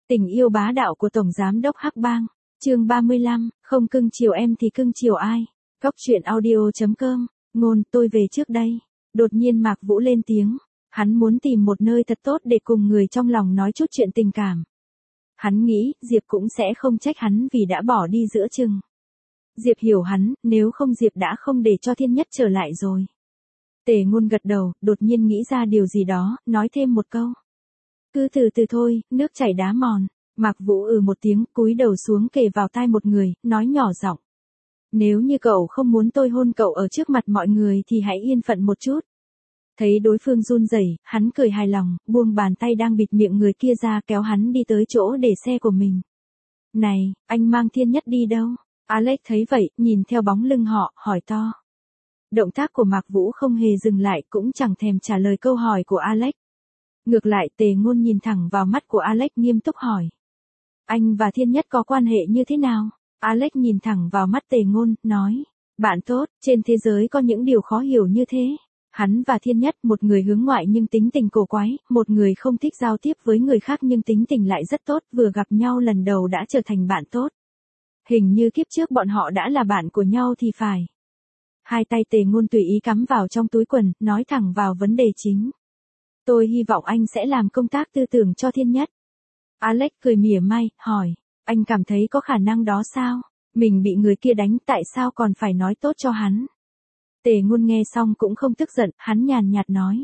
Tình yêu bá đạo của Tổng Giám đốc Hắc Bang, chương 35, không cưng chiều em thì cưng chiều ai? Góc truyện audio.com, ngôn, tôi về trước đây. Đột nhiên Mạc Vũ lên tiếng, hắn muốn tìm một nơi thật tốt để cùng người trong lòng nói chút chuyện tình cảm. Hắn nghĩ, Diệp cũng sẽ không trách hắn vì đã bỏ đi giữa chừng. Diệp hiểu hắn, nếu không Diệp đã không để cho Thiên Nhất trở lại rồi. Tề Ngôn gật đầu, đột nhiên nghĩ ra điều gì đó, nói thêm một câu. Cứ từ từ thôi, nước chảy đá mòn. Mạc Vũ một tiếng, cúi đầu xuống kề vào tai một người, nói nhỏ giọng. Nếu như cậu không muốn tôi hôn cậu ở trước mặt mọi người thì hãy yên phận một chút. Thấy đối phương run rẩy, hắn cười hài lòng, buông bàn tay đang bịt miệng người kia ra, kéo hắn đi tới chỗ để xe của mình. Này, anh mang Thiên Nhất đi đâu? Alex thấy vậy, nhìn theo bóng lưng họ, hỏi to. Động tác của Mạc Vũ không hề dừng lại, cũng chẳng thèm trả lời câu hỏi của Alex. Ngược lại, Tề Ngôn nhìn thẳng vào mắt của Alex, nghiêm túc hỏi. Anh và Thiên Nhất có quan hệ như thế nào? Alex nhìn thẳng vào mắt Tề Ngôn, nói. Bạn tốt, trên thế giới có những điều khó hiểu như thế. Hắn và Thiên Nhất, một người hướng ngoại nhưng tính tình cổ quái, một người không thích giao tiếp với người khác nhưng tính tình lại rất tốt, vừa gặp nhau lần đầu đã trở thành bạn tốt. Hình như kiếp trước bọn họ đã là bạn của nhau thì phải. Hai tay Tề Ngôn tùy ý cắm vào trong túi quần, nói thẳng vào vấn đề chính. Tôi hy vọng anh sẽ làm công tác tư tưởng cho Thiên Nhất. Alex cười mỉa mai, hỏi, anh cảm thấy có khả năng đó sao? Mình bị người kia đánh, tại sao còn phải nói tốt cho hắn? Tề Ngôn nghe xong cũng không tức giận, hắn nhàn nhạt nói.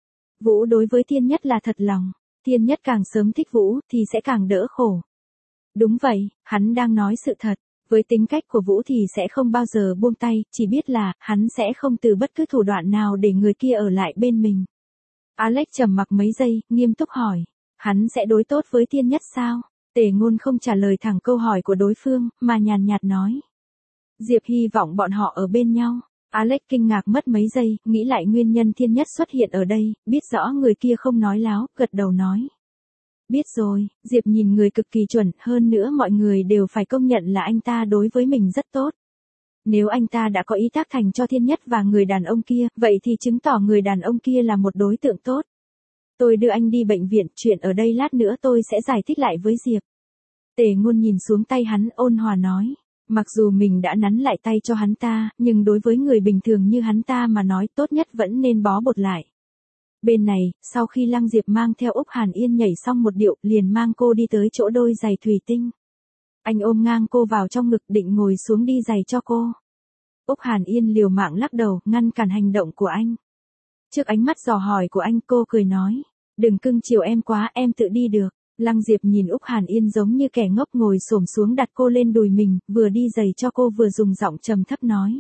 Vũ đối với Thiên Nhất là thật lòng, Thiên Nhất càng sớm thích Vũ thì sẽ càng đỡ khổ. Đúng vậy, hắn đang nói sự thật. Với tính cách của Vũ thì sẽ không bao giờ buông tay, chỉ biết là, hắn sẽ không từ bất cứ thủ đoạn nào để người kia ở lại bên mình. Alex trầm mặc mấy giây, nghiêm túc hỏi. Hắn sẽ đối tốt với Thiên Nhất sao? Tề Ngôn không trả lời thẳng câu hỏi của đối phương, mà nhàn nhạt nói. Diệp hy vọng bọn họ ở bên nhau. Alex kinh ngạc mất mấy giây, nghĩ lại nguyên nhân Thiên Nhất xuất hiện ở đây, biết rõ người kia không nói láo, gật đầu nói. Biết rồi, Diệp nhìn người cực kỳ chuẩn, hơn nữa mọi người đều phải công nhận là anh ta đối với mình rất tốt. Nếu anh ta đã có ý tác thành cho Thiên Nhất và người đàn ông kia, vậy thì chứng tỏ người đàn ông kia là một đối tượng tốt. Tôi đưa anh đi bệnh viện, chuyện ở đây lát nữa tôi sẽ giải thích lại với Diệp. Tề Ngôn nhìn xuống tay hắn, ôn hòa nói. Mặc dù mình đã nắn lại tay cho hắn ta, nhưng đối với người bình thường như hắn ta mà nói tốt nhất vẫn nên bó bột lại. Bên này, sau khi Lăng Diệp mang theo Úc Hàn Yên nhảy xong một điệu, liền mang cô đi tới chỗ đôi giày thủy tinh. Anh ôm ngang cô vào trong ngực định ngồi xuống đi giày cho cô. Úc Hàn Yên liều mạng lắc đầu, ngăn cản hành động của anh. Trước ánh mắt dò hỏi của anh, cô cười nói. Đừng cưng chiều em quá, em tự đi được. Lăng Diệp nhìn Úc Hàn Yên giống như kẻ ngốc ngồi xổm xuống đặt cô lên đùi mình, vừa đi giày cho cô vừa dùng giọng trầm thấp nói.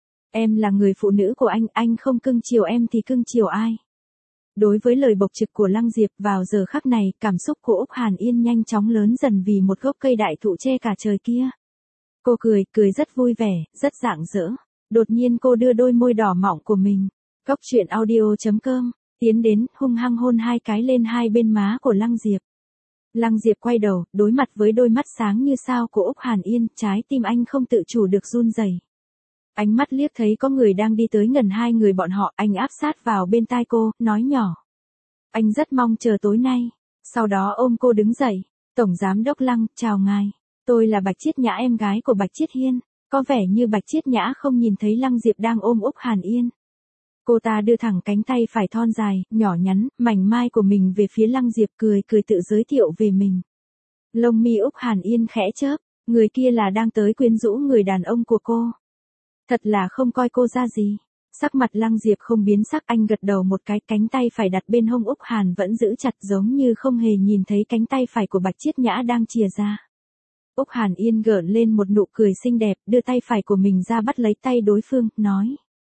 Em là người phụ nữ của anh không cưng chiều em thì cưng chiều ai? Đối với lời bộc trực của Lăng Diệp vào giờ khắc này, cảm xúc của Úc Hàn Yên nhanh chóng lớn dần vì một gốc cây đại thụ che cả trời kia. Cô cười rất vui vẻ, rất rạng rỡ. Đột nhiên cô đưa đôi môi đỏ mọng của mình. Góc truyện audio.com, tiến đến, hung hăng hôn hai cái lên hai bên má của Lăng Diệp. Lăng Diệp quay đầu, đối mặt với đôi mắt sáng như sao của Úc Hàn Yên, trái tim anh không tự chủ được run rẩy. Ánh mắt liếc thấy có người đang đi tới gần hai người bọn họ, anh áp sát vào bên tai cô, nói nhỏ. Anh rất mong chờ tối nay. Sau đó ôm cô đứng dậy. Tổng Giám đốc Lăng, chào ngài. Tôi là Bạch Chiết Nhã, em gái của Bạch Chiết Hiên. Có vẻ như Bạch Chiết Nhã không nhìn thấy Lăng Diệp đang ôm Úc Hàn Yên. Cô ta đưa thẳng cánh tay phải thon dài, nhỏ nhắn, mảnh mai của mình về phía Lăng Diệp, cười tự giới thiệu về mình. Lông mi Úc Hàn Yên khẽ chớp, người kia là đang tới quyến rũ người đàn ông của cô. Thật là không coi cô ra gì. Sắc mặt Lăng Diệp không biến sắc, anh gật đầu một cái, cánh tay phải đặt bên hông Úc Hàn vẫn giữ chặt giống như không hề nhìn thấy cánh tay phải của Bạch Chiết Nhã đang chìa ra. Úc Hàn Yên gợn lên một nụ cười xinh đẹp, đưa tay phải của mình ra bắt lấy tay đối phương, nói.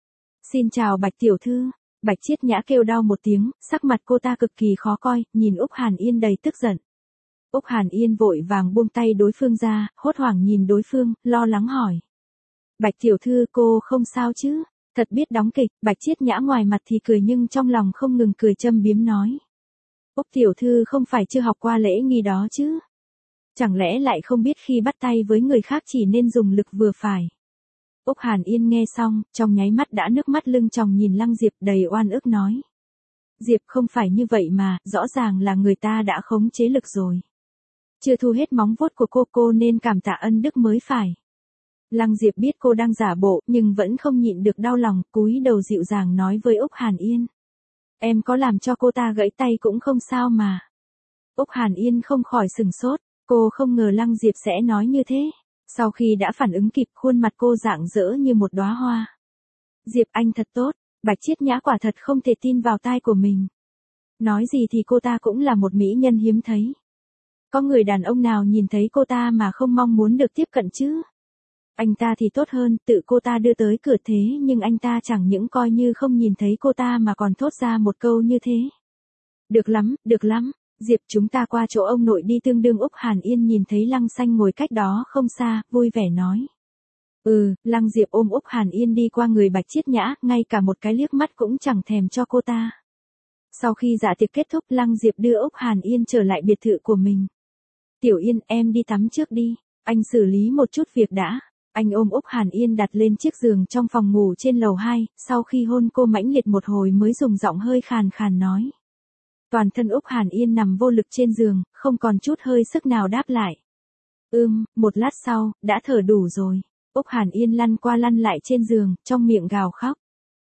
Xin chào Bạch tiểu thư. Bạch Chiết Nhã kêu đau một tiếng, sắc mặt cô ta cực kỳ khó coi, nhìn Úc Hàn Yên đầy tức giận. Úc Hàn Yên vội vàng buông tay đối phương ra, hốt hoảng nhìn đối phương, lo lắng hỏi. Bạch tiểu thư, cô không sao chứ? Thật biết đóng kịch. Bạch Chiết Nhã ngoài mặt thì cười nhưng trong lòng không ngừng cười châm biếm nói. Úc tiểu thư không phải chưa học qua lễ nghi đó chứ? Chẳng lẽ lại không biết khi bắt tay với người khác chỉ nên dùng lực vừa phải? Úc Hàn Yên nghe xong, trong nháy mắt đã nước mắt lưng tròng nhìn Lăng Diệp đầy oan ức nói. Diệp không phải như vậy mà, rõ ràng là người ta đã khống chế lực rồi. Chưa thu hết móng vuốt của cô nên cảm tạ ân đức mới phải. Lăng Diệp biết cô đang giả bộ nhưng vẫn không nhịn được đau lòng, cúi đầu dịu dàng nói với Úc Hàn Yên. Em có làm cho cô ta gãy tay cũng không sao mà. Úc Hàn Yên không khỏi sừng sốt, cô không ngờ Lăng Diệp sẽ nói như thế. Sau khi đã phản ứng kịp, khuôn mặt cô rạng rỡ như một đóa hoa. Diệp anh thật tốt, Bạch Chiết Nhã quả thật không thể tin vào tai của mình. Nói gì thì cô ta cũng là một mỹ nhân hiếm thấy. Có người đàn ông nào nhìn thấy cô ta mà không mong muốn được tiếp cận chứ? Anh ta thì tốt hơn, tự cô ta đưa tới cửa thế nhưng anh ta chẳng những coi như không nhìn thấy cô ta mà còn thốt ra một câu như thế. Được lắm, Diệp chúng ta qua chỗ ông nội đi. Tương đương Úc Hàn Yên nhìn thấy Lăng Xanh ngồi cách đó không xa, vui vẻ nói. Lăng Diệp ôm Úc Hàn Yên đi qua người Bạch Chiết Nhã, ngay cả một cái liếc mắt cũng chẳng thèm cho cô ta. Sau khi dạ tiệc kết thúc, Lăng Diệp đưa Úc Hàn Yên trở lại biệt thự của mình. Tiểu Yên, em đi tắm trước đi, anh xử lý một chút việc đã. Anh ôm Úc Hàn Yên đặt lên chiếc giường trong phòng ngủ trên lầu 2, sau khi hôn cô mãnh liệt một hồi mới dùng giọng hơi khàn khàn nói. Toàn thân Úc Hàn Yên nằm vô lực trên giường, không còn chút hơi sức nào đáp lại. Một lát sau, đã thở đủ rồi. Úc Hàn Yên lăn qua lăn lại trên giường, trong miệng gào khóc.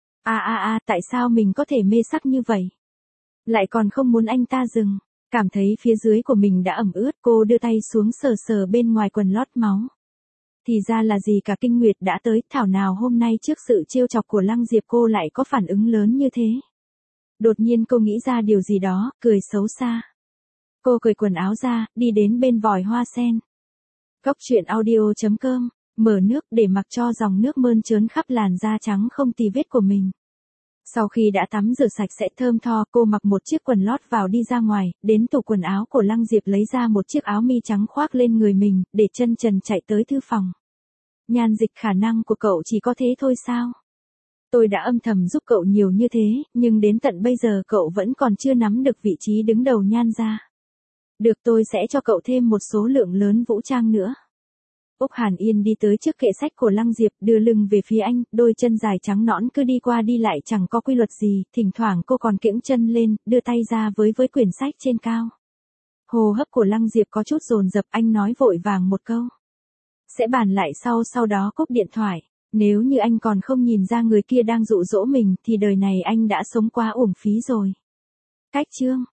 Tại sao mình có thể mê sắc như vậy? Lại còn không muốn anh ta dừng. Cảm thấy phía dưới của mình đã ẩm ướt, cô đưa tay xuống sờ sờ bên ngoài quần lót máu. Thì ra là gì cả, kinh nguyệt đã tới, thảo nào hôm nay trước sự trêu chọc của Lăng Diệp cô lại có phản ứng lớn như thế. Đột nhiên cô nghĩ ra điều gì đó, cười xấu xa. Cô cởi quần áo ra, đi đến bên vòi hoa sen. Cốc truyện audio.com, mở nước để mặc cho dòng nước mơn trớn khắp làn da trắng không tì vết của mình. Sau khi đã tắm rửa sạch sẽ thơm tho, cô mặc một chiếc quần lót vào đi ra ngoài, đến tủ quần áo của Lăng Diệp lấy ra một chiếc áo mi trắng khoác lên người mình, để chân trần chạy tới thư phòng. Nhan Dịch, khả năng của cậu chỉ có thế thôi sao? Tôi đã âm thầm giúp cậu nhiều như thế, nhưng đến tận bây giờ cậu vẫn còn chưa nắm được vị trí đứng đầu Nhan gia. Được, tôi sẽ cho cậu thêm một số lượng lớn vũ trang nữa. Úc Hàn Yên đi tới trước kệ sách của Lăng Diệp, đưa lưng về phía anh, đôi chân dài trắng nõn cứ đi qua đi lại chẳng có quy luật gì, thỉnh thoảng cô còn kiễng chân lên, đưa tay ra với quyển sách trên cao. Hô hấp của Lăng Diệp có chút dồn dập, anh nói vội vàng một câu. Sẽ bàn lại sau đó cúp điện thoại. Nếu như anh còn không nhìn ra người kia đang dụ dỗ mình thì đời này anh đã sống quá uổng phí rồi. Cách chương